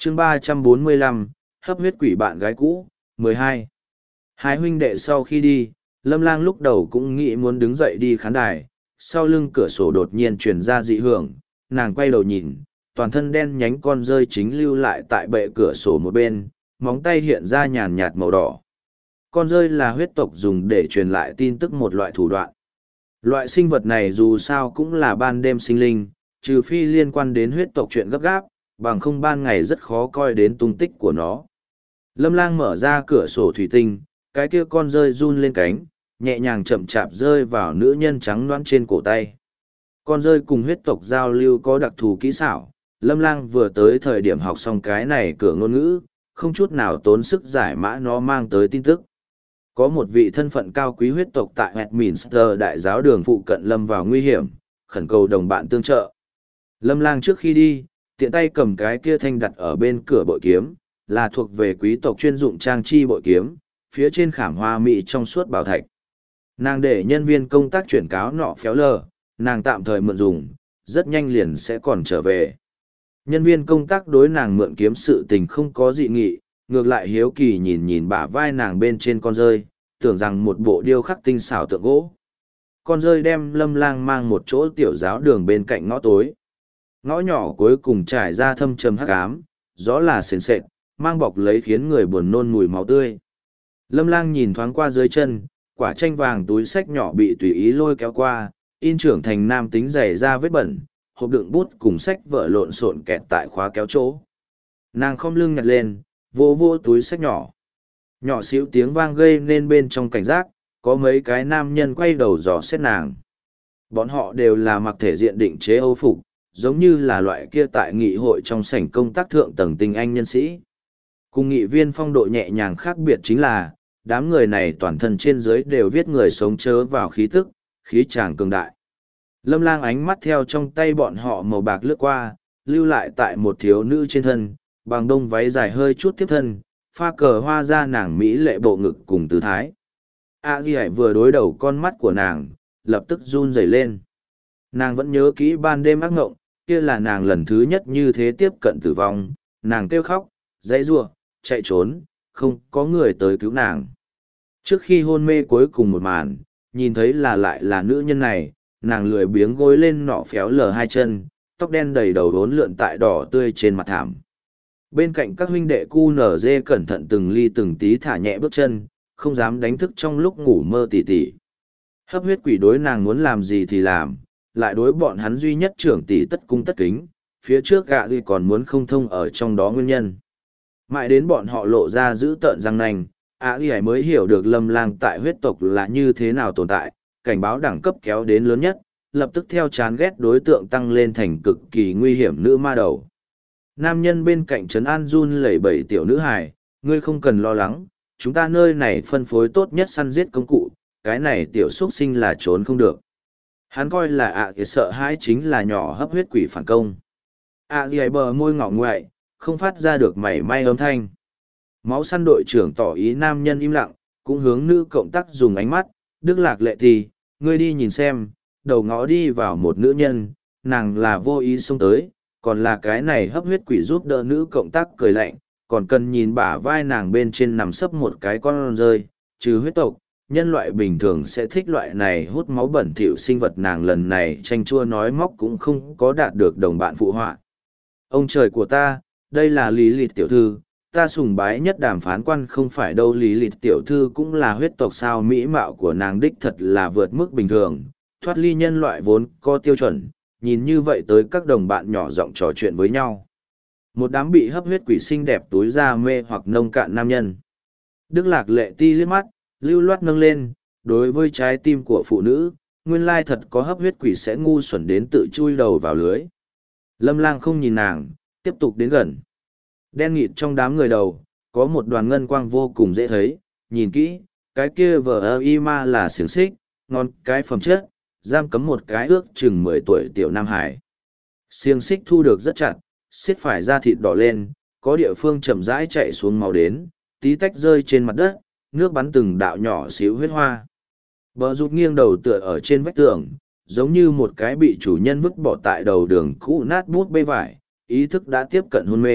chương 345, hấp huyết quỷ bạn gái cũ, 12. Hai huynh đệ sau khi đi, Lâm Lang lúc đầu cũng nghĩ muốn đứng dậy đi khán đài, sau lưng cửa sổ đột nhiên truyền ra dị hưởng, nàng quay đầu nhìn, toàn thân đen nhánh con rơi chính lưu lại tại bệ cửa sổ một bên, móng tay hiện ra nhàn nhạt màu đỏ. Con rơi là huyết tộc dùng để truyền lại tin tức một loại thủ đoạn. Loại sinh vật này dù sao cũng là ban đêm sinh linh, trừ phi liên quan đến huyết tộc chuyện gấp gáp, bằng không ban ngày rất khó coi đến tung tích của nó. Lâm Lang mở ra cửa sổ thủy tinh, cái kia con rơi run lên cánh, nhẹ nhàng chậm chạp rơi vào nữ nhân trắng loãng trên cổ tay. Con rơi cùng huyết tộc giao lưu có đặc thù kỹ xảo, Lâm Lang vừa tới thời điểm học xong cái này cửa ngôn ngữ, không chút nào tốn sức giải mã nó mang tới tin tức. Có một vị thân phận cao quý huyết tộc tại Westminster đại giáo đường phụ cận lâm vào nguy hiểm, khẩn cầu đồng bạn tương trợ. Lâm Lang trước khi đi, tiện tay cầm cái kia thanh đặt ở bên cửa bội kiếm, là thuộc về quý tộc chuyên dụng trang chi bội kiếm, phía trên khảm hoa mỹ trong suốt bảo thạch. Nàng để nhân viên công tác chuyển cáo nọ phéo lờ, nàng tạm thời mượn dùng, rất nhanh liền sẽ còn trở về. Nhân viên công tác đối nàng mượn kiếm sự tình không có dị nghị, ngược lại hiếu kỳ nhìn nhìn bả vai nàng bên trên con rơi, tưởng rằng một bộ điêu khắc tinh xảo tượng gỗ. Con rơi đem Lâm Lang mang một chỗ tiểu giáo đường bên cạnh ngõ tối. Ngõ nhỏ cuối cùng trải ra thâm trầm hắc ám, gió là sền sệt, mang bọc lấy khiến người buồn nôn mùi máu tươi. Lâm Lang nhìn thoáng qua dưới chân, quả chanh vàng túi sách nhỏ bị tùy ý lôi kéo qua, in trưởng thành nam tính dày ra vết bẩn, hộp đựng bút cùng sách vở lộn xộn kẹt tại khóa kéo chỗ. Nàng khom lưng nhặt lên, vô vô túi sách nhỏ. Nhỏ xíu tiếng vang gây nên bên trong cảnh giác, có mấy cái nam nhân quay đầu dò xét nàng. Bọn họ đều là mặc thể diện định chế Âu phục, giống như là loại kia tại nghị hội trong sảnh công tác thượng tầng tinh anh nhân sĩ. Cùng nghị viên phong độ nhẹ nhàng khác biệt chính là, đám người này toàn thân trên dưới đều viết người sống chớ vào khí tức, khí tràng cường đại. Lâm Lang ánh mắt theo trong tay bọn họ màu bạc lướt qua, lưu lại tại một thiếu nữ trên thân, bằng đông váy dài hơi chút tiếp thân, pha cờ hoa ra nàng mỹ lệ bộ ngực cùng tư thái. Di Hải vừa đối đầu con mắt của nàng, lập tức run rẩy lên. Nàng vẫn nhớ kỹ ban đêm ác ngộng, kia là nàng lần thứ nhất như thế tiếp cận tử vong, nàng kêu khóc, dãy giụa, chạy trốn, không có người tới cứu nàng. Trước khi hôn mê cuối cùng một màn, nhìn thấy là lại là nữ nhân này, nàng lười biếng gối lên nọ phéo lờ hai chân, tóc đen đầy đầu đốn lượn tại đỏ tươi trên mặt thảm. Bên cạnh các huynh đệ QNZ cẩn thận từng ly từng tí thả nhẹ bước chân, không dám đánh thức trong lúc ngủ mơ tỉ tỉ. Hấp huyết quỷ đối nàng muốn làm gì thì làm, lại đối bọn hắn duy nhất trưởng tỷ tất cung tất kính, phía trước gạ gì còn muốn không thông ở trong đó nguyên nhân. Mãi đến bọn họ lộ ra giữ tợn răng nanh, Di mới hiểu được Lâm Lang tại huyết tộc là như thế nào tồn tại, cảnh báo đẳng cấp kéo đến lớn nhất, lập tức theo chán ghét đối tượng tăng lên thành cực kỳ nguy hiểm nữ ma đầu. Nam nhân bên cạnh trấn an run lẩy bẩy tiểu nữ hài, ngươi không cần lo lắng, chúng ta nơi này phân phối tốt nhất săn giết công cụ, cái này tiểu xuất sinh là trốn không được. Hắn coi là sợ hãi chính là nhỏ hấp huyết quỷ phản công. Di bờ môi ngọ ngoại, không phát ra được mảy may âm thanh. Máu săn đội trưởng tỏ ý nam nhân im lặng, cũng hướng nữ cộng tác dùng ánh mắt, Đức Lạc Lệ thì, ngươi đi nhìn xem, đầu ngõ đi vào một nữ nhân, nàng là vô ý xông tới, còn là cái này hấp huyết quỷ giúp đỡ nữ cộng tác cười lạnh, còn cần nhìn bả vai nàng bên trên nằm sấp một cái con rơi, trừ huyết tộc, nhân loại bình thường sẽ thích loại này hút máu bẩn thỉu sinh vật, nàng lần này tranh chua nói móc cũng không có đạt được đồng bạn phụ họa. Ông trời của ta, đây là Lý Lịt tiểu thư, ta sùng bái nhất đàm phán quan không phải đâu, Lý Lịt tiểu thư cũng là huyết tộc sao, mỹ mạo của nàng đích thật là vượt mức bình thường, thoát ly nhân loại vốn có tiêu chuẩn, nhìn như vậy tới các đồng bạn nhỏ giọng trò chuyện với nhau. Một đám bị hấp huyết quỷ xinh đẹp túi ra mê hoặc nông cạn nam nhân. Đức Lạc Lệ ti liếc mắt, lưu loát nâng lên, đối với trái tim của phụ nữ, nguyên lai thật có hấp huyết quỷ sẽ ngu xuẩn đến tự chui đầu vào lưới. Lâm Lang không nhìn nàng, tiếp tục đến gần. Đen nghịt trong đám người đầu, có một đoàn ngân quang vô cùng dễ thấy, nhìn kỹ, cái kia vờ y ma là xiềng xích, ngon cái phẩm chất, giam cấm một cái ước chừng 10 tuổi tiểu Nam Hải. Xiềng xích thu được rất chặt, xiết phải da thịt đỏ lên, có địa phương chậm rãi chạy xuống máu đến, tí tách rơi trên mặt đất, nước bắn từng đạo nhỏ xíu huyết hoa. Bờ rụt nghiêng đầu tựa ở trên vách tường, giống như một cái bị chủ nhân vứt bỏ tại đầu đường cũ nát bút bê vải, ý thức đã tiếp cận hôn mê,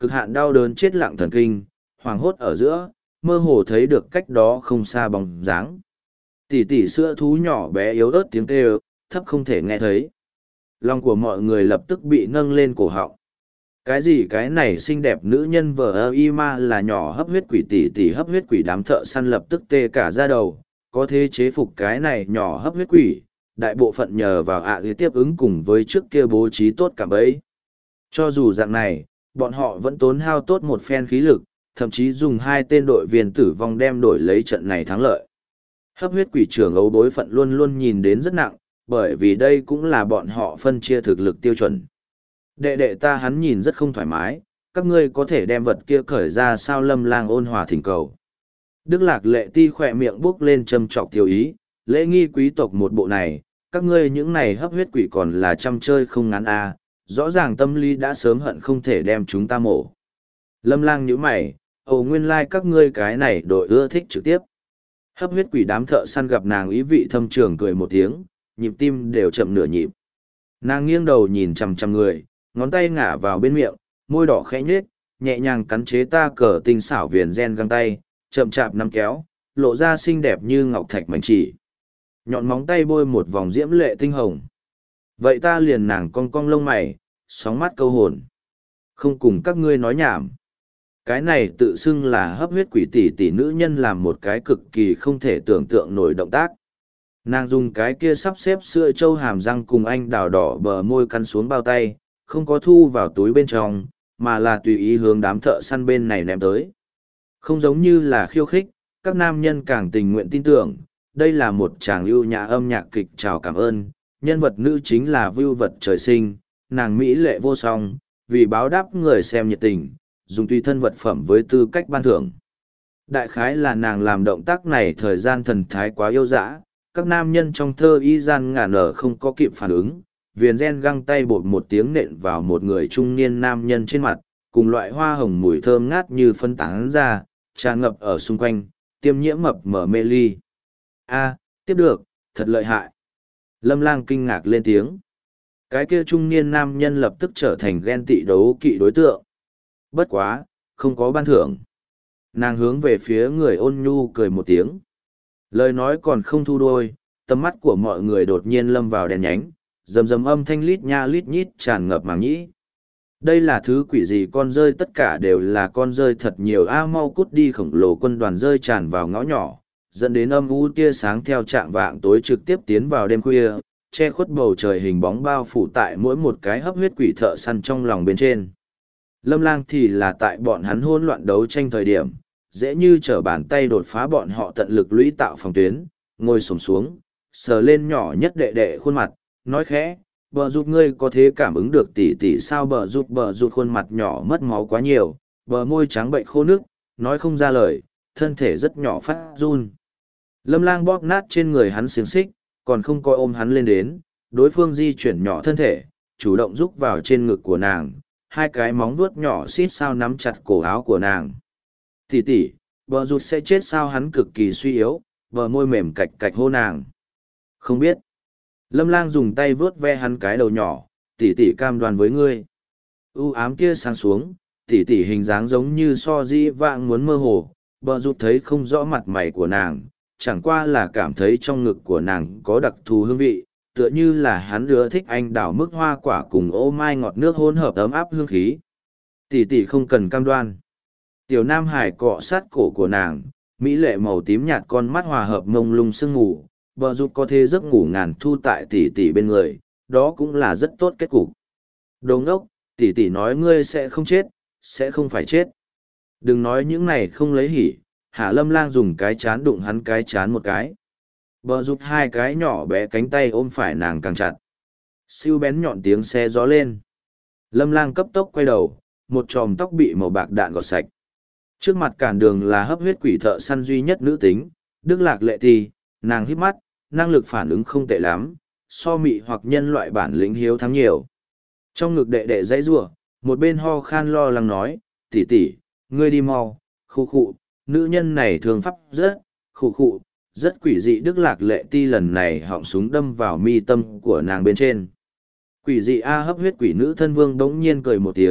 cực hạn đau đớn chết lặng thần kinh, hoảng hốt ở giữa, mơ hồ thấy được cách đó không xa bóng dáng. Tỷ tỷ sữa thú nhỏ bé yếu ớt tiếng kêu, thấp không thể nghe thấy. Lòng của mọi người lập tức bị nâng lên cổ họng. Cái gì cái này xinh đẹp nữ nhân vợ ơ y ma là nhỏ hấp huyết quỷ, tỷ tỷ hấp huyết quỷ, đám thợ săn lập tức tê cả ra đầu, có thể chế phục cái này nhỏ hấp huyết quỷ, đại bộ phận nhờ vào tiếp ứng cùng với trước kia bố trí tốt cả bấy. Cho dù dạng này, bọn họ vẫn tốn hao tốt một phen khí lực, thậm chí dùng 2 tên đội viên tử vong đem đổi lấy trận này thắng lợi. Hấp huyết quỷ trưởng ấu bối phận luôn luôn nhìn đến rất nặng, bởi vì đây cũng là bọn họ phân chia thực lực tiêu chuẩn. Đệ đệ ta hắn nhìn rất không thoải mái, các ngươi có thể đem vật kia cởi ra sao? Lâm Lang ôn hòa thỉnh cầu. Đức Lạc Lệ Ti khỏe miệng buốc lên châm trọc tiêu ý, lễ nghi quý tộc một bộ này, các ngươi những này hấp huyết quỷ còn là chăm chơi không ngắn a, rõ ràng tâm lý đã sớm hận không thể đem chúng ta mổ. Lâm Lang nhíu mày, nguyên lai các ngươi cái này đội ưa thích trực tiếp. Hấp huyết quỷ đám thợ săn gặp nàng ý vị thâm trường cười một tiếng, nhịp tim đều chậm nửa nhịp. Nàng nghiêng đầu nhìn chằm chằm người, ngón tay ngả vào bên miệng, môi đỏ khẽ nhếch, nhẹ nhàng cắn chế ta cờ tinh xảo viền gen găng tay, chậm chạp nắm kéo, lộ ra xinh đẹp như ngọc thạch mảnh chỉ. Nhọn móng tay bôi một vòng diễm lệ tinh hồng. Vậy ta liền nàng cong cong lông mày, sóng mắt câu hồn. Không cùng các ngươi nói nhảm. Cái này tự xưng là hấp huyết quỷ tỷ tỷ nữ nhân làm một cái cực kỳ không thể tưởng tượng nổi động tác. Nàng dùng cái kia sắp xếp sữa trâu hàm răng cùng anh đào đỏ bờ môi căn xuống bao tay, không có thu vào túi bên trong, mà là tùy ý hướng đám thợ săn bên này ném tới. Không giống như là khiêu khích, các nam nhân càng tình nguyện tin tưởng, đây là một tràng ưu nhã âm nhạc kịch chào cảm ơn, nhân vật nữ chính là vưu vật trời sinh, nàng mỹ lệ vô song, vì báo đáp người xem nhiệt tình, dùng tùy thân vật phẩm với tư cách ban thưởng. Đại khái là nàng làm động tác này thời gian thần thái quá yêu dã, các nam nhân trong thơ y gian ngả nở không có kịp phản ứng, viền gen găng tay bột một tiếng nện vào một người trung niên nam nhân trên mặt, cùng loại hoa hồng mùi thơm ngát như phân tán ra, tràn ngập ở xung quanh, tiêm nhiễm mập mở mê ly. A, tiếp được, thật lợi hại. Lâm Lang kinh ngạc lên tiếng. Cái kia trung niên nam nhân lập tức trở thành ghen tị đấu kỵ đối tượng. Bất quá, không có ban thưởng. Nàng hướng về phía người ôn nhu cười một tiếng. Lời nói còn không thu đôi, tầm mắt của mọi người đột nhiên lâm vào đèn nhánh, rầm rầm âm thanh lít nha lít nhít tràn ngập màng nhĩ. Đây là thứ quỷ gì? Con rơi, tất cả đều là con rơi thật nhiều. Mau cút đi! Khổng lồ quân đoàn rơi tràn vào ngõ nhỏ, dẫn đến âm u tia sáng theo trạng vạng tối trực tiếp tiến vào đêm khuya, che khuất bầu trời, hình bóng bao phủ tại mỗi một cái hấp huyết quỷ thợ săn trong lòng bên trên. Lâm Lang thì là tại bọn hắn hỗn loạn đấu tranh thời điểm, dễ như trở bàn tay đột phá bọn họ tận lực lũy tạo phòng tuyến, ngồi xổm xuống, sờ lên nhỏ nhất đệ đệ khuôn mặt, nói khẽ, bờ rụt ngươi có thế cảm ứng được tỷ tỷ sao? Bờ rụt khuôn mặt nhỏ mất máu quá nhiều, bờ môi trắng bệnh khô nước, nói không ra lời, thân thể rất nhỏ phát run. Lâm Lang bóp nát trên người hắn xiềng xích, còn không coi ôm hắn lên đến, đối phương di chuyển nhỏ thân thể, chủ động rúc vào trên ngực của nàng, hai cái móng vuốt nhỏ xít sao nắm chặt cổ áo của nàng. Tỷ tỷ, bờ rụt sẽ chết sao? Hắn cực kỳ suy yếu, bờ môi mềm cạch cạch hô nàng. Không biết. Lâm Lang dùng tay vướt ve hắn cái đầu nhỏ, tỷ tỷ cam đoan với ngươi. U ám kia sáng xuống, tỷ tỷ hình dáng giống như so di vạng muốn mơ hồ, bờ rụt thấy không rõ mặt mày của nàng, chẳng qua là cảm thấy trong ngực của nàng có đặc thù hương vị, tựa như là hắn ưa thích anh đào mức hoa quả cùng ô mai ngọt nước hỗn hợp ấm áp hương khí. Tỷ tỷ không cần cam đoan. Tiểu Nam Hải cọ sát cổ của nàng, mỹ lệ màu tím nhạt con mắt hòa hợp mông lung sương ngủ, bờ rụt có thể giấc ngủ ngàn thu tại tỷ tỷ bên người, đó cũng là rất tốt kết cục. Đồ ngốc, tỷ tỷ nói ngươi sẽ không chết, sẽ không phải chết. Đừng nói những này không lấy hỉ. Hạ Lâm Lang dùng cái chán đụng hắn cái chán một cái. Bờ rụt hai cái nhỏ bé cánh tay ôm phải nàng càng chặt. Siêu bén nhọn tiếng xe gió lên. Lâm Lang cấp tốc quay đầu, một chòm tóc bị màu bạc đạn gọt sạch. Trước mặt cản đường là hấp huyết quỷ thợ săn duy nhất nữ tính, Đức Lạc Lệ Ti, nàng híp mắt, năng lực phản ứng không tệ lắm, so mị hoặc nhân loại bản lĩnh hiếu thắng nhiều. Trong ngực đệ đệ dãy rủa, một bên ho khan lo lắng nói, tỷ tỷ, ngươi đi mau, khu khụ, nữ nhân này thường pháp rất, khụ khụ, rất quỷ dị. Đức Lạc Lệ Ti lần này họng súng đâm vào mi tâm của nàng bên trên. Quỷ dị hấp huyết quỷ nữ thân vương đống nhiên cười một tiếng,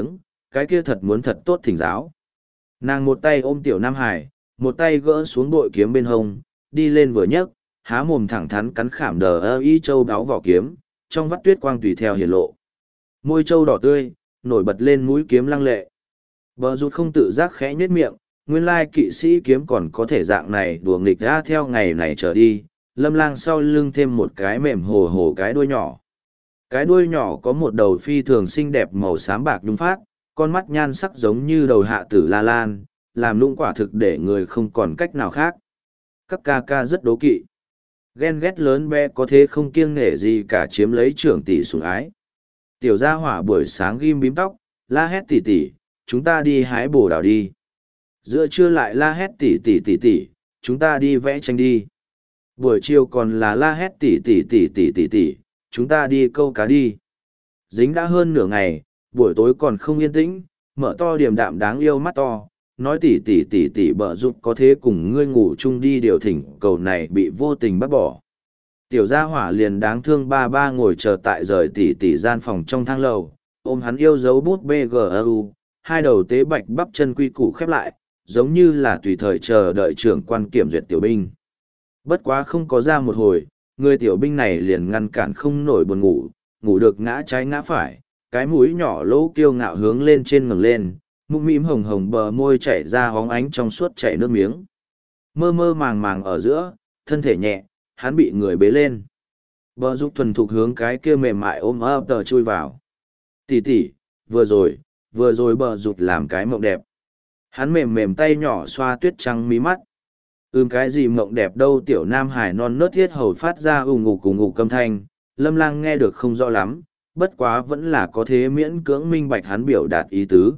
cái kia thật muốn thật tốt thỉnh giáo. Nàng một tay ôm tiểu Nam Hải, một tay gỡ xuống bội kiếm bên hông, đi lên vừa nhấc, há mồm thẳng thắn cắn khảm đờ ơ y châu đáo vỏ kiếm, trong vắt tuyết quang tùy theo hiển lộ. Môi châu đỏ tươi, nổi bật lên mũi kiếm lăng lệ. Bờ rụt không tự giác khẽ nhếch miệng, nguyên lai kỵ sĩ kiếm còn có thể dạng này đùa nghịch ra theo ngày này trở đi. Lâm Lang sau lưng thêm một cái mềm hồ hồ cái đuôi nhỏ. Cái đuôi nhỏ có một đầu phi thường xinh đẹp màu xám bạc nhung phát, con mắt nhan sắc giống như đầu hạ tử la lan, làm lũng quả thực để người không còn cách nào khác. Các ca ca rất đố kỵ. Ghen ghét lớn bé có thế không kiêng nể gì cả chiếm lấy trưởng tỷ sủng ái. Tiểu gia hỏa buổi sáng ghim bím tóc, la hét tỉ tỉ, chúng ta đi hái bồ đào đi. Giữa trưa lại la hét tỉ tỉ tỉ tỉ, chúng ta đi vẽ tranh đi. Buổi chiều còn là la hét tỉ tỉ tỉ tỉ tỉ tỉ, chúng ta đi câu cá đi. Dính đã hơn nửa ngày, buổi tối còn không yên tĩnh, mở to điềm đạm đáng yêu mắt to, nói tỉ tỉ tỉ tỉ bợ giúp có thế cùng ngươi ngủ chung đi điều thỉnh cầu này bị vô tình bắt bỏ. Tiểu gia hỏa liền đáng thương ba ba ngồi chờ tại rời tỉ tỉ gian phòng trong thang lầu, ôm hắn yêu dấu bút BGU, hai đầu tế bạch bắp chân quy củ khép lại, giống như là tùy thời chờ đợi trưởng quan kiểm duyệt tiểu binh. Bất quá không có ra một hồi, người tiểu binh này liền ngăn cản không nổi buồn ngủ, ngủ được ngã trái ngã phải, cái mũi nhỏ lỗ kiêu ngạo hướng lên trên ngẩng lên, mũm mĩm hồng hồng bờ môi chảy ra hóng ánh trong suốt chảy nước miếng. Mơ mơ màng màng ở giữa, thân thể nhẹ, hắn bị người bế lên. Bờ giúp thuần thục hướng cái kia mềm mại ôm ấp tờ chui vào. Tỷ tỷ, vừa rồi bờ rụt làm cái mộng đẹp. Hắn mềm mềm tay nhỏ xoa tuyết trắng mí mắt. Cái gì mộng đẹp đâu, tiểu Nam Hải non nớt thiết hầu phát ra ù ngủ câm thanh, Lâm Lang nghe được không rõ lắm, bất quá vẫn là có thế miễn cưỡng minh bạch hắn biểu đạt ý tứ.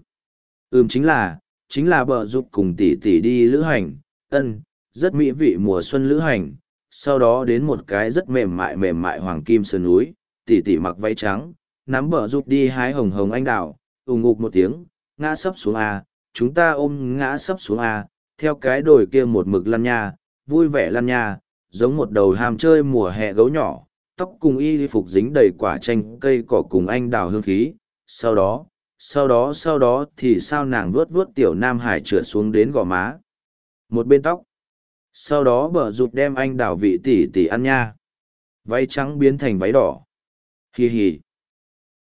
Chính là bờ giúp cùng tỷ tỷ đi lữ hành, rất mỹ vị mùa xuân lữ hành, sau đó đến một cái rất mềm mại hoàng kim sơn núi, tỷ tỷ mặc váy trắng, nắm bờ giúp đi hái hồng hồng anh đào, ngục một tiếng, ngã sấp xuống a, chúng ta ôm ngã sấp xuống a, theo cái đồi kia một mực lăn nha, vui vẻ lăn nha, giống một đầu ham chơi mùa hè gấu nhỏ, tóc cùng y phục dính đầy quả chanh cây cỏ cùng anh đào hương khí, sau đó thì sao nàng vuốt vuốt tiểu Nam Hải trượt xuống đến gò má. Một bên tóc. Sau đó bờ rụt đem anh đào vị tỷ tỷ ăn nha. Váy trắng biến thành váy đỏ. Hì hì.